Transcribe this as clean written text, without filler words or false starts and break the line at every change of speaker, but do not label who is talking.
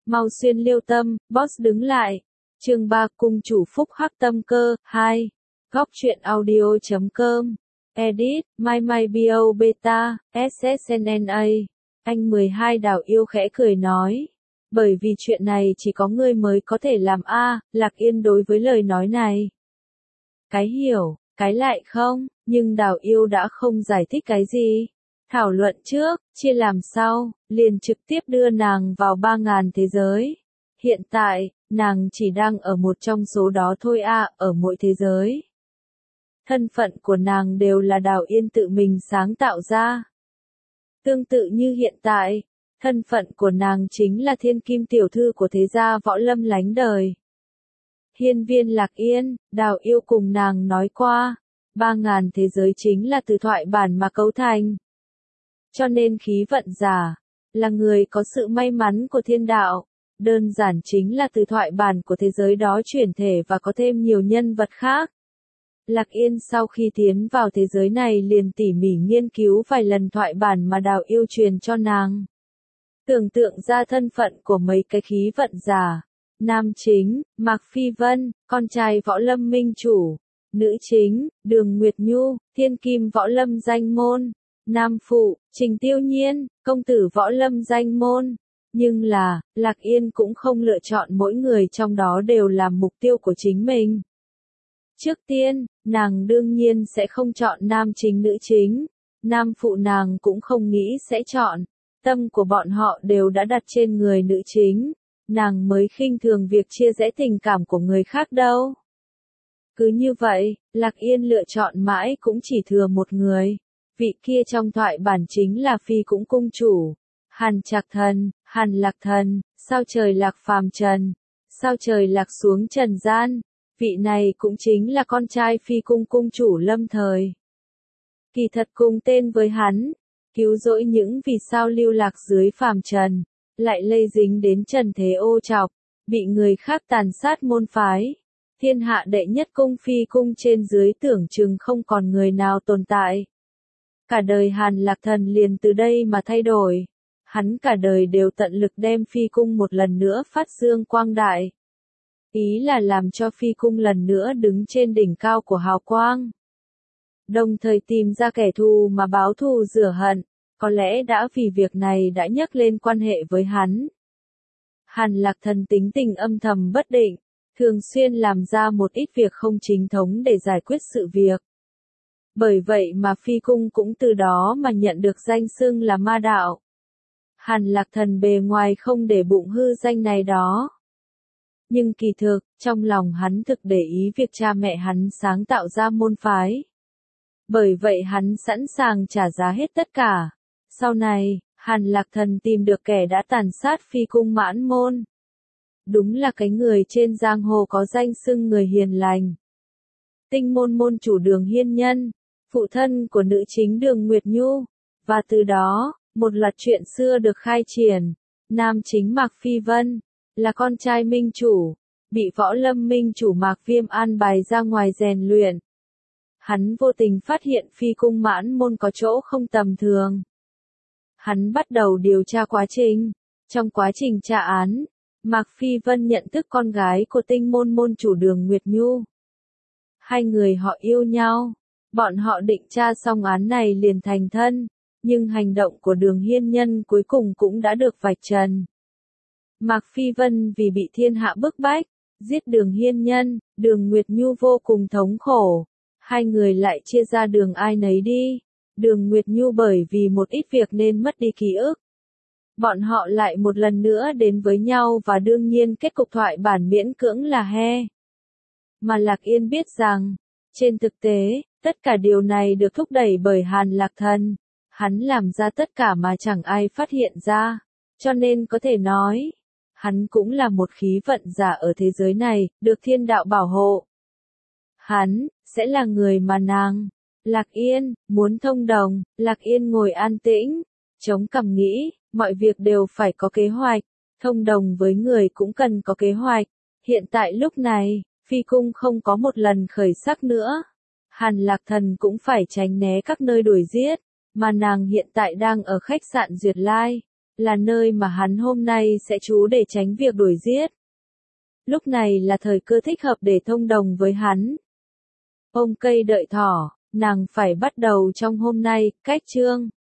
Mau xuyên liêu tâm, boss đứng lại. Chương 3 Cung chủ phúc hắc tâm cơ, 2. Góc truyện audio.com. Edit, My Bio Beta, SSNNA. Anh 12 Đào Yêu khẽ cười nói. Bởi vì chuyện này chỉ có ngươi mới có thể làm a. Lạc Yên đối với lời nói này. Cái hiểu, cái lại không, nhưng Đào Yêu đã không giải thích cái gì. Thảo luận trước, chia làm sau, liền trực tiếp đưa nàng vào 3.000 thế giới. Hiện tại, nàng chỉ đang ở một trong số đó thôi ở mỗi thế giới. Thân phận của nàng đều là Đào Yên tự mình sáng tạo ra. Tương tự như hiện tại, thân phận của nàng chính là thiên kim tiểu thư của thế gia võ lâm lánh đời. Hiên viên Lạc Yên, Đào Yêu cùng nàng nói qua, 3.000 thế giới chính là từ thoại bản mà cấu thành. Cho nên khí vận giả, là người có sự may mắn của thiên đạo, đơn giản chính là từ thoại bản của thế giới đó chuyển thể và có thêm nhiều nhân vật khác. Lạc Yên sau khi tiến vào thế giới này liền tỉ mỉ nghiên cứu vài lần thoại bản mà Đào Yêu truyền cho nàng. Tưởng tượng ra thân phận của mấy cái khí vận giả. Nam chính, Mạc Phi Vân, con trai võ lâm minh chủ. Nữ chính, Đường Nguyệt Nhu, thiên kim võ lâm danh môn. Nam phụ, Trình Tiêu Nhiên, công tử võ lâm danh môn. Nhưng là, Lạc Yên cũng không lựa chọn mỗi người trong đó đều làm mục tiêu của chính mình. Trước tiên, nàng đương nhiên sẽ không chọn nam chính nữ chính. Nam phụ nàng cũng không nghĩ sẽ chọn. Tâm của bọn họ đều đã đặt trên người nữ chính. Nàng mới khinh thường việc chia rẽ tình cảm của người khác đâu. Cứ như vậy, Lạc Yên lựa chọn mãi cũng chỉ thừa một người. Vị kia trong thoại bản chính là Phi Cũng cung chủ. Hàn Trạc Thần, Hàn Lạc Thần, sao trời lạc phàm trần, sao trời lạc xuống trần gian. Vị này cũng chính là con trai Phi Cung cung chủ lâm thời. Kỳ thật cùng tên với hắn, cứu rỗi những vì sao lưu lạc dưới phàm trần, lại lây dính đến trần thế ô trọc, bị người khác tàn sát môn phái. Thiên hạ đệ nhất cung Phi Cung trên dưới tưởng chừng không còn người nào tồn tại. Cả đời Hàn Lạc Thần liền từ đây mà thay đổi. Hắn cả đời đều tận lực đem Phi Cung một lần nữa phát dương quang đại. Ý là làm cho Phi Cung lần nữa đứng trên đỉnh cao của hào quang. Đồng thời tìm ra kẻ thù mà báo thù rửa hận, có lẽ đã vì việc này đã nhắc lên quan hệ với hắn. Hàn Lạc Thần tính tình âm thầm bất định, thường xuyên làm ra một ít việc không chính thống để giải quyết sự việc. Bởi vậy mà Phi Cung cũng từ đó mà nhận được danh xưng là ma đạo. Hàn Lạc Thần bề ngoài không để bụng hư danh này đó. Nhưng kỳ thực, trong lòng hắn thực để ý việc cha mẹ hắn sáng tạo ra môn phái. Bởi vậy hắn sẵn sàng trả giá hết tất cả. Sau này, Hàn Lạc Thần tìm được kẻ đã tàn sát Phi Cung mãn môn. Đúng là cái người trên giang hồ có danh xưng người hiền lành. Tinh môn môn chủ Đường Hiên Nhân, phụ thân của nữ chính Đường Nguyệt Nhu. Và từ đó, một loạt chuyện xưa được khai triển. Nam chính Mạc Phi Vân, là con trai minh chủ, bị võ lâm minh chủ Mạc Viêm an bài ra ngoài rèn luyện. Hắn vô tình phát hiện Phi Cung mãn môn có chỗ không tầm thường. Hắn bắt đầu điều tra quá trình. Trong quá trình tra án, Mạc Phi Vân nhận thức con gái của tinh môn môn chủ Đường Nguyệt Nhu. Hai người họ yêu nhau. Bọn họ định tra xong án này liền thành thân. Nhưng hành động của Đường Hiên Nhân cuối cùng cũng đã được vạch trần. Mạc Phi Vân vì bị thiên hạ bức bách, giết Đường Hiên Nhân, Đường Nguyệt Nhu vô cùng thống khổ. Hai người lại chia ra đường ai nấy đi. Đường Nguyệt Nhu bởi vì một ít việc nên mất đi ký ức. Bọn họ lại một lần nữa đến với nhau và đương nhiên kết cục thoại bản miễn cưỡng là he. Mà Lạc Yên biết rằng, trên thực tế, tất cả điều này được thúc đẩy bởi Hàn Lạc Thần. Hắn làm ra tất cả mà chẳng ai phát hiện ra. Cho nên có thể nói, hắn cũng là một khí vận giả ở thế giới này, được thiên đạo bảo hộ. Hắn, sẽ là người mà nàng, Lạc Yên, muốn thông đồng. Lạc Yên ngồi an tĩnh, chống cằm nghĩ, mọi việc đều phải có kế hoạch, thông đồng với người cũng cần có kế hoạch. Hiện tại lúc này, Phi Cung không có một lần khởi sắc nữa. Hàn Lạc Thần cũng phải tránh né các nơi đuổi giết, mà nàng hiện tại đang ở khách sạn Duyệt Lai. là nơi mà hắn hôm nay sẽ trú để tránh việc đuổi giết. Lúc này là thời cơ thích hợp để thông đồng với hắn. Ông cây đợi thỏ, nàng phải bắt đầu trong hôm nay, cách chương.